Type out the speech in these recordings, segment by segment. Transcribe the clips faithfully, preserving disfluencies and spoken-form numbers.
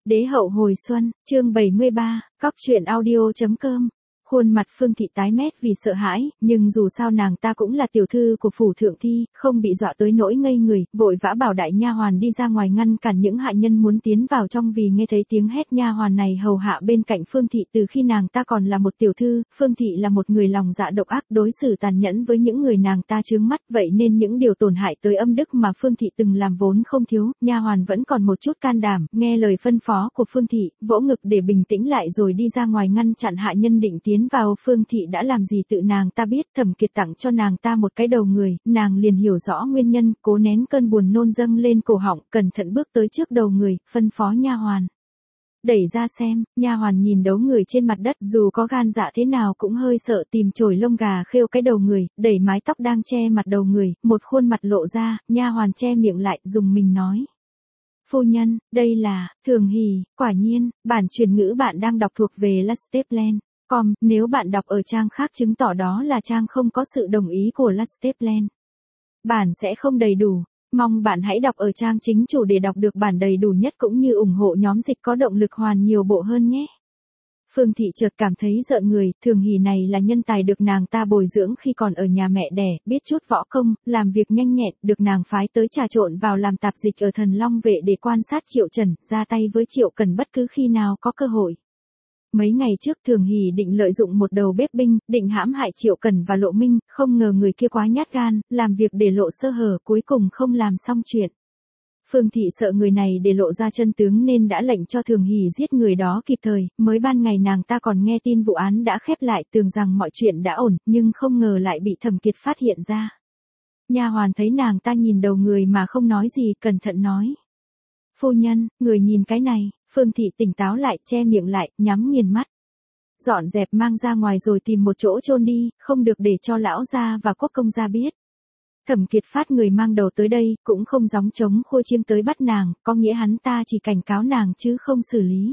Đế hậu hồi xuân, chương bảy mươi ba, cóc truyện audio.com. Khuôn mặt Phương Thị tái mét vì sợ hãi, nhưng dù sao nàng ta cũng là tiểu thư của phủ thượng thi, không bị dọa tới nỗi ngây người, vội vã bảo đại nha hoàn đi ra ngoài ngăn cản những hạ nhân muốn tiến vào trong vì nghe thấy tiếng hét. Nha hoàn này hầu hạ bên cạnh Phương Thị từ khi nàng ta còn là một tiểu thư. Phương Thị là một người lòng dạ độc ác, đối xử tàn nhẫn với những người nàng ta chướng mắt, vậy nên những điều tổn hại tới âm đức mà Phương Thị từng làm vốn không thiếu. Nha hoàn vẫn còn một chút can đảm, nghe lời phân phó của Phương Thị, vỗ ngực để bình tĩnh lại rồi đi ra ngoài ngăn chặn hạ nhân định tiến vào. Phương Thị đã làm gì tự nàng ta biết. Thẩm Kiệt tặng cho nàng ta một cái đầu người, nàng liền hiểu rõ nguyên nhân, cố nén cơn buồn nôn dâng lên cổ họng, cẩn thận bước tới trước đầu người, phân phó nha hoàn đẩy ra xem. Nha hoàn nhìn đấu người trên mặt đất, dù có gan dạ thế nào cũng hơi sợ, tìm chổi lông gà khêu cái đầu người, đẩy mái tóc đang che mặt đầu người, một khuôn mặt lộ ra. Nha hoàn che miệng lại, dùng mình nói: "Phu nhân, đây là Thường Hỷ." Quả nhiên, bản truyền ngữ bạn đang đọc thuộc về Lasteplan. Com, nếu bạn đọc ở trang khác chứng tỏ đó là trang không có sự đồng ý của Lasteplan. Bản sẽ không đầy đủ. Mong bạn hãy đọc ở trang chính chủ để đọc được bản đầy đủ nhất cũng như ủng hộ nhóm dịch có động lực hoàn nhiều bộ hơn nhé. Phương Thị chợt cảm thấy rợn người. Thường Hỷ này là nhân tài được nàng ta bồi dưỡng khi còn ở nhà mẹ đẻ, biết chút võ công, làm việc nhanh nhẹn, được nàng phái tới trà trộn vào làm tạp dịch ở Thần Long Vệ để quan sát Triệu Trần, ra tay với Triệu Cần bất cứ khi nào có cơ hội. Mấy ngày trước Thường Hỷ định lợi dụng một đầu bếp binh, định hãm hại Triệu Cần và Lộ Minh, không ngờ người kia quá nhát gan, làm việc để lộ sơ hở, cuối cùng không làm xong chuyện. Phương Thị sợ người này để lộ ra chân tướng nên đã lệnh cho Thường Hỷ giết người đó kịp thời. Mới ban ngày nàng ta còn nghe tin vụ án đã khép lại, tưởng rằng mọi chuyện đã ổn, nhưng không ngờ lại bị Thẩm Kiệt phát hiện ra. Nha hoàn thấy nàng ta nhìn đầu người mà không nói gì, cẩn thận nói: "Phu nhân, người nhìn cái này." Phương Thị tỉnh táo lại, che miệng lại, nhắm nghiền mắt. "Dọn dẹp mang ra ngoài rồi tìm một chỗ chôn đi, không được để cho lão gia và quốc công gia biết." Thẩm Kiệt phát người mang đầu tới đây, cũng không gióng trống khua chiêng tới bắt nàng, có nghĩa hắn ta chỉ cảnh cáo nàng chứ không xử lý.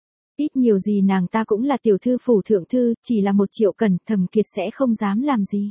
Ít nhiều gì nàng ta cũng là tiểu thư phủ thượng thư, chỉ là một Triệu Cần, Thẩm Kiệt sẽ không dám làm gì.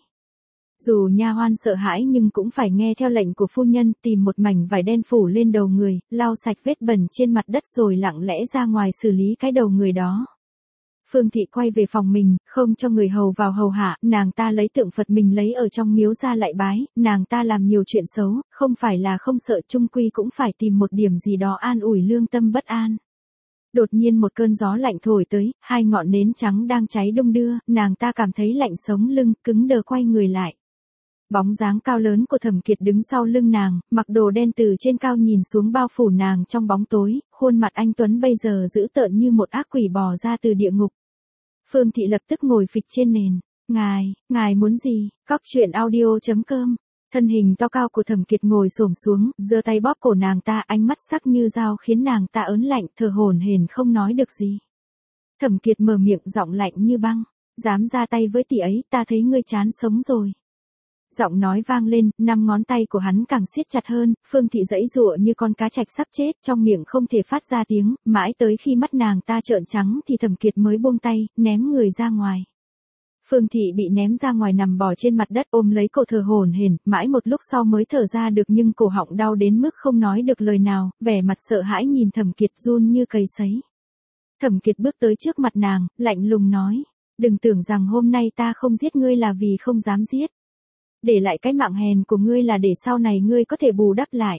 Dù nha hoan sợ hãi nhưng cũng phải nghe theo lệnh của phu nhân, tìm một mảnh vải đen phủ lên đầu người, lau sạch vết bẩn trên mặt đất rồi lặng lẽ ra ngoài xử lý cái đầu người đó. Phương Thị quay về phòng mình, không cho người hầu vào hầu hạ, nàng ta lấy tượng Phật mình lấy ở trong miếu ra lại bái. Nàng ta làm nhiều chuyện xấu, không phải là không sợ, chung quy cũng phải tìm một điểm gì đó an ủi lương tâm bất an. Đột nhiên một cơn gió lạnh thổi tới, hai ngọn nến trắng đang cháy đung đưa, nàng ta cảm thấy lạnh sống lưng, cứng đờ quay người lại. Bóng dáng cao lớn của Thẩm Kiệt đứng sau lưng nàng, mặc đồ đen từ trên cao nhìn xuống bao phủ nàng trong bóng tối, khuôn mặt anh tuấn bây giờ dữ tợn như một ác quỷ bò ra từ địa ngục. Phương Thị lập tức ngồi phịch trên nền. "Ngài, ngài muốn gì?" Cóc truyện audio.com. Thân hình to cao của Thẩm Kiệt ngồi xổm xuống, giơ tay bóp cổ nàng ta, ánh mắt sắc như dao khiến nàng ta ớn lạnh, thở hổn hển không nói được gì. Thẩm Kiệt mở miệng, giọng lạnh như băng: "Dám ra tay với tỷ ấy, ta thấy ngươi chán sống rồi." Giọng nói vang lên, năm ngón tay của hắn càng siết chặt hơn. Phương Thị giãy giụa như con cá trạch sắp chết, trong miệng không thể phát ra tiếng, mãi tới khi mắt nàng ta trợn trắng thì Thẩm Kiệt mới buông tay, ném người ra ngoài. Phương Thị bị ném ra ngoài nằm bò trên mặt đất, ôm lấy cổ thở hổn hển, mãi một lúc sau mới thở ra được, nhưng cổ họng đau đến mức không nói được lời nào, vẻ mặt sợ hãi nhìn Thẩm Kiệt, run như cầy sấy. Thẩm Kiệt bước tới trước mặt nàng, lạnh lùng nói: "Đừng tưởng rằng hôm nay ta không giết ngươi là vì không dám giết. Để lại cái mạng hèn của ngươi là để sau này ngươi có thể bù đắp lại."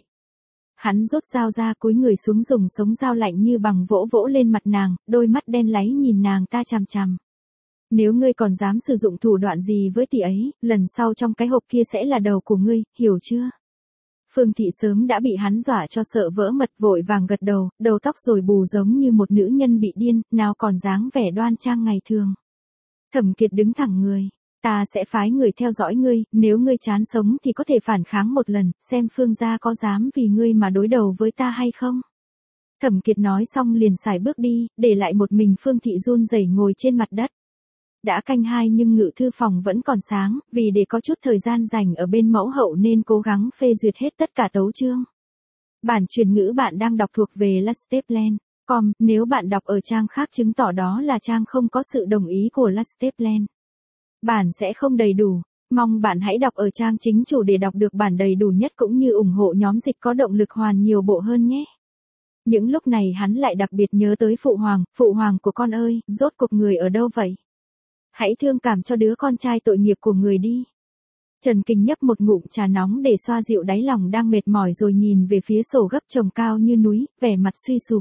Hắn rút dao ra, cúi người xuống dùng sống dao lạnh như bằng vỗ vỗ lên mặt nàng, đôi mắt đen láy nhìn nàng ta chằm chằm. "Nếu ngươi còn dám sử dụng thủ đoạn gì với tỷ ấy, lần sau trong cái hộp kia sẽ là đầu của ngươi, hiểu chưa?" Phương Thị sớm đã bị hắn dọa cho sợ vỡ mật, vội vàng gật đầu, đầu tóc rồi bù giống như một nữ nhân bị điên, nào còn dáng vẻ đoan trang ngày thường. Thẩm Kiệt đứng thẳng người: "Ta sẽ phái người theo dõi ngươi, nếu ngươi chán sống thì có thể phản kháng một lần, xem Phương gia có dám vì ngươi mà đối đầu với ta hay không." Thẩm Kiệt nói xong liền sải bước đi, để lại một mình Phương Thị run rẩy ngồi trên mặt đất. Đã canh hai nhưng ngự thư phòng vẫn còn sáng, vì để có chút thời gian dành ở bên mẫu hậu nên cố gắng phê duyệt hết tất cả tấu chương. Bản truyền ngữ bạn đang đọc thuộc về Lasteplan. Com, nếu bạn đọc ở trang khác chứng tỏ đó là trang không có sự đồng ý của Lasteplan. Bản sẽ không đầy đủ. Mong bạn hãy đọc ở trang chính chủ để đọc được bản đầy đủ nhất cũng như ủng hộ nhóm dịch có động lực hoàn nhiều bộ hơn nhé. Những lúc này hắn lại đặc biệt nhớ tới phụ hoàng, phụ hoàng của con ơi, rốt cuộc người ở đâu vậy? Hãy thương cảm cho đứa con trai tội nghiệp của người đi. Trần Kình nhấp một ngụm trà nóng để xoa dịu đáy lòng đang mệt mỏi rồi nhìn về phía sổ gấp chồng cao như núi, vẻ mặt suy sụp.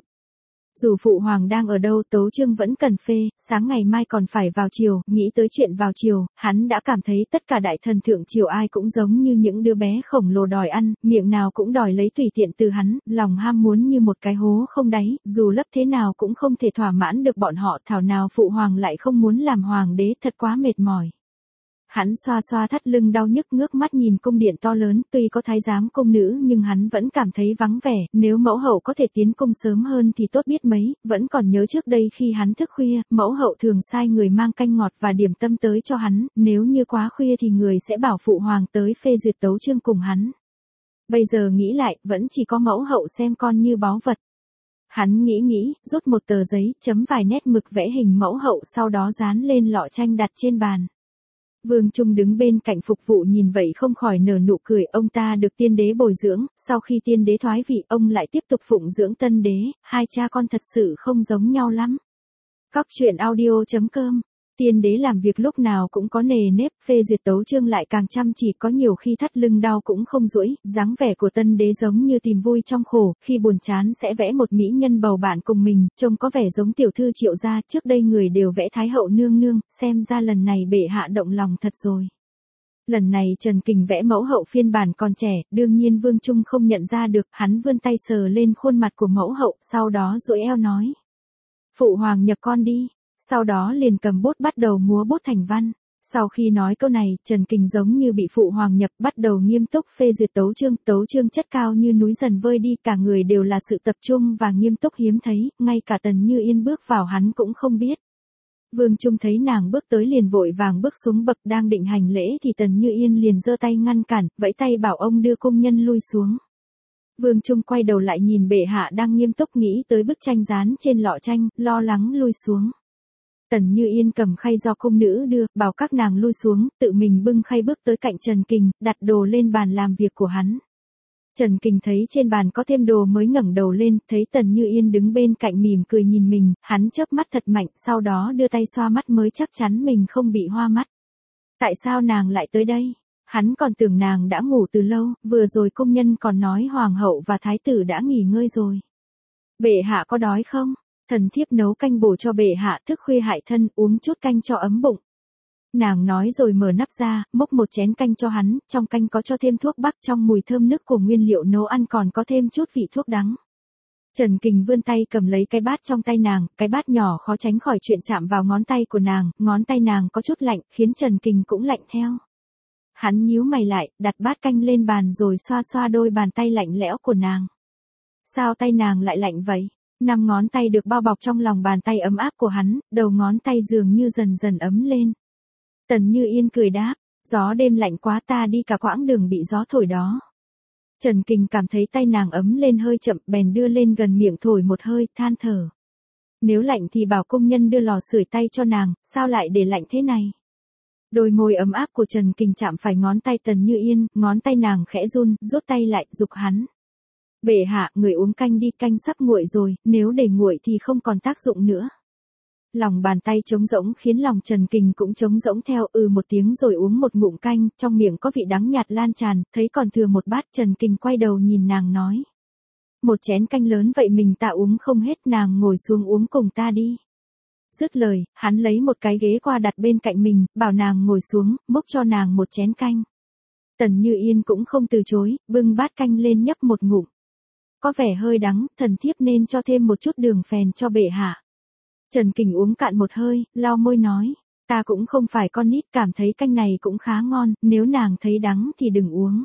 Dù phụ hoàng đang ở đâu Tấu Chương vẫn cần phê, sáng ngày mai còn phải vào triều, nghĩ tới chuyện vào triều, hắn đã cảm thấy tất cả đại thần thượng triều ai cũng giống như những đứa bé khổng lồ đòi ăn, miệng nào cũng đòi lấy tùy tiện từ hắn, lòng ham muốn như một cái hố không đáy, dù lấp thế nào cũng không thể thỏa mãn được bọn họ, thảo nào phụ hoàng lại không muốn làm hoàng đế, thật quá mệt mỏi. Hắn xoa xoa thắt lưng đau nhức ngước mắt nhìn cung điện to lớn, tuy có thái giám cung nữ nhưng hắn vẫn cảm thấy vắng vẻ, nếu mẫu hậu có thể tiến cung sớm hơn thì tốt biết mấy, vẫn còn nhớ trước đây khi hắn thức khuya, mẫu hậu thường sai người mang canh ngọt và điểm tâm tới cho hắn, nếu như quá khuya thì người sẽ bảo phụ hoàng tới phê duyệt tấu chương cùng hắn. Bây giờ nghĩ lại, vẫn chỉ có mẫu hậu xem con như báu vật. Hắn nghĩ nghĩ, rút một tờ giấy, chấm vài nét mực vẽ hình mẫu hậu sau đó dán lên lọ tranh đặt trên bàn. Vương Trung đứng bên cạnh phục vụ nhìn vậy không khỏi nở nụ cười, ông ta được tiên đế bồi dưỡng, sau khi tiên đế thoái vị ông lại tiếp tục phụng dưỡng tân đế, hai cha con thật sự không giống nhau lắm. Cóc truyện audio chấm com. Tiên đế làm việc lúc nào cũng có nề nếp, phê duyệt tấu chương lại càng chăm chỉ, có nhiều khi thắt lưng đau cũng không duỗi, dáng vẻ của tân đế giống như tìm vui trong khổ, khi buồn chán sẽ vẽ một mỹ nhân bầu bạn cùng mình, trông có vẻ giống tiểu thư Triệu gia, trước đây người đều vẽ thái hậu nương nương, xem ra lần này bệ hạ động lòng thật rồi. Lần này Trần Kình vẽ mẫu hậu phiên bản còn trẻ, đương nhiên Vương Trung không nhận ra được, hắn vươn tay sờ lên khuôn mặt của mẫu hậu, sau đó duỗi eo nói. Phụ hoàng nhập con đi. Sau đó liền cầm bút bắt đầu múa bút thành văn. Sau khi nói câu này, Trần Kình giống như bị phụ hoàng nhập, bắt đầu nghiêm túc phê duyệt tấu chương, tấu chương chất cao như núi dần vơi đi, cả người đều là sự tập trung và nghiêm túc hiếm thấy, ngay cả Tần Như Yên bước vào hắn cũng không biết. Vương Trung thấy nàng bước tới liền vội vàng bước xuống bậc, đang định hành lễ thì Tần Như Yên liền giơ tay ngăn cản, vẫy tay bảo ông đưa cung nhân lui xuống. Vương Trung quay đầu lại nhìn bệ hạ đang nghiêm túc nghĩ tới bức tranh dán trên lọ tranh, lo lắng lui xuống. Tần Như Yên cầm khay do cung nữ đưa, bảo các nàng lui xuống, tự mình bưng khay bước tới cạnh Trần Kình, đặt đồ lên bàn làm việc của hắn. Trần Kình thấy trên bàn có thêm đồ mới ngẩng đầu lên, thấy Tần Như Yên đứng bên cạnh mỉm cười nhìn mình, hắn chớp mắt thật mạnh, sau đó đưa tay xoa mắt mới chắc chắn mình không bị hoa mắt. Tại sao nàng lại tới đây? Hắn còn tưởng nàng đã ngủ từ lâu, vừa rồi công nhân còn nói hoàng hậu và thái tử đã nghỉ ngơi rồi. Bệ hạ có đói không? Thần thiếp nấu canh bổ cho bệ hạ, thức khuya hại thân, uống chút canh cho ấm bụng. Nàng nói rồi mở nắp ra, múc một chén canh cho hắn, trong canh có cho thêm thuốc bắc, trong mùi thơm nức của nguyên liệu nấu ăn còn có thêm chút vị thuốc đắng. Trần Kình vươn tay cầm lấy cái bát trong tay nàng, cái bát nhỏ khó tránh khỏi chuyện chạm vào ngón tay của nàng, ngón tay nàng có chút lạnh, khiến Trần Kình cũng lạnh theo. Hắn nhíu mày lại, đặt bát canh lên bàn rồi xoa xoa đôi bàn tay lạnh lẽo của nàng. Sao tay nàng lại lạnh vậy? Năm ngón tay được bao bọc trong lòng bàn tay ấm áp của hắn, đầu ngón tay dường như dần dần ấm lên. Tần Như Yên cười đáp, gió đêm lạnh quá, ta đi cả quãng đường bị gió thổi đó. Trần Kình cảm thấy tay nàng ấm lên hơi chậm, bèn đưa lên gần miệng thổi một hơi, than thở. Nếu lạnh thì bảo công nhân đưa lò sưởi tay cho nàng, sao lại để lạnh thế này? Đôi môi ấm áp của Trần Kình chạm phải ngón tay Tần Như Yên, ngón tay nàng khẽ run, rút tay lại, giục hắn. Bệ hạ, người uống canh đi, canh sắp nguội rồi, nếu để nguội thì không còn tác dụng nữa. Lòng bàn tay trống rỗng khiến lòng Trần Kình cũng trống rỗng theo, ừ một tiếng rồi uống một ngụm canh, trong miệng có vị đắng nhạt lan tràn, thấy còn thừa một bát, Trần Kình quay đầu nhìn nàng nói. Một chén canh lớn vậy mình ta uống không hết, nàng ngồi xuống uống cùng ta đi. Dứt lời, hắn lấy một cái ghế qua đặt bên cạnh mình, bảo nàng ngồi xuống, múc cho nàng một chén canh. Tần Như Yên cũng không từ chối, bưng bát canh lên nhấp một ngụm. Có vẻ hơi đắng, thần thiếp nên cho thêm một chút đường phèn cho bệ hạ. Trần Kình uống cạn một hơi, lau môi nói, ta cũng không phải con nít, cảm thấy canh này cũng khá ngon, nếu nàng thấy đắng thì đừng uống.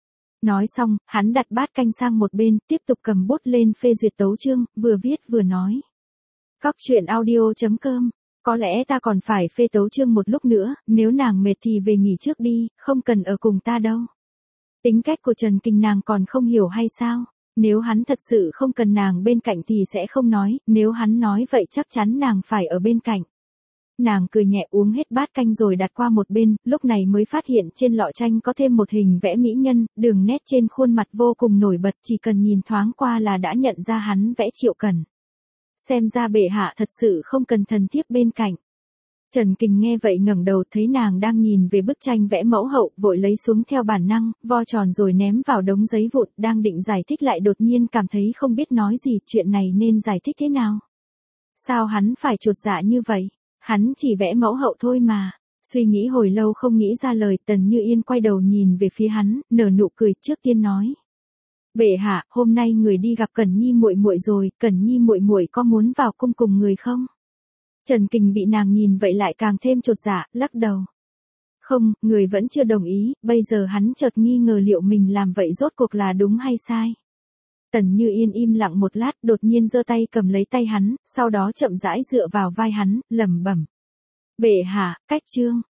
Nói xong, hắn đặt bát canh sang một bên, tiếp tục cầm bút lên phê duyệt tấu chương, vừa viết vừa nói. Cóc truyện audio chấm com, có lẽ ta còn phải phê tấu chương một lúc nữa, nếu nàng mệt thì về nghỉ trước đi, không cần ở cùng ta đâu. Tính cách của Trần Kình nàng còn không hiểu hay sao? Nếu hắn thật sự không cần nàng bên cạnh thì sẽ không nói, nếu hắn nói vậy chắc chắn nàng phải ở bên cạnh. Nàng cười nhẹ uống hết bát canh rồi đặt qua một bên, lúc này mới phát hiện trên lọ chanh có thêm một hình vẽ mỹ nhân, đường nét trên khuôn mặt vô cùng nổi bật, chỉ cần nhìn thoáng qua là đã nhận ra hắn vẽ Triệu Cần. Xem ra bệ hạ thật sự không cần thần thiếp bên cạnh. Trần Kình nghe vậy ngẩng đầu thấy nàng đang nhìn về bức tranh vẽ mẫu hậu, vội lấy xuống theo bản năng, vo tròn rồi ném vào đống giấy vụn, đang định giải thích lại đột nhiên cảm thấy không biết nói gì, chuyện này nên giải thích thế nào. Sao hắn phải chột dạ như vậy? Hắn chỉ vẽ mẫu hậu thôi mà. Suy nghĩ hồi lâu không nghĩ ra lời, Tần Như Yên quay đầu nhìn về phía hắn, nở nụ cười, trước tiên nói: "Bệ hạ, hôm nay người đi gặp Cẩn Nhi muội muội rồi, Cẩn Nhi muội muội có muốn vào cung cùng người không?" Trần Kình bị nàng nhìn vậy lại càng thêm chột dạ, lắc đầu. "Không, người vẫn chưa đồng ý." Bây giờ hắn chợt nghi ngờ liệu mình làm vậy rốt cuộc là đúng hay sai. Tần Như Yên im lặng một lát, đột nhiên giơ tay cầm lấy tay hắn, sau đó chậm rãi dựa vào vai hắn, lẩm bẩm: "Bệ hạ, cách chương."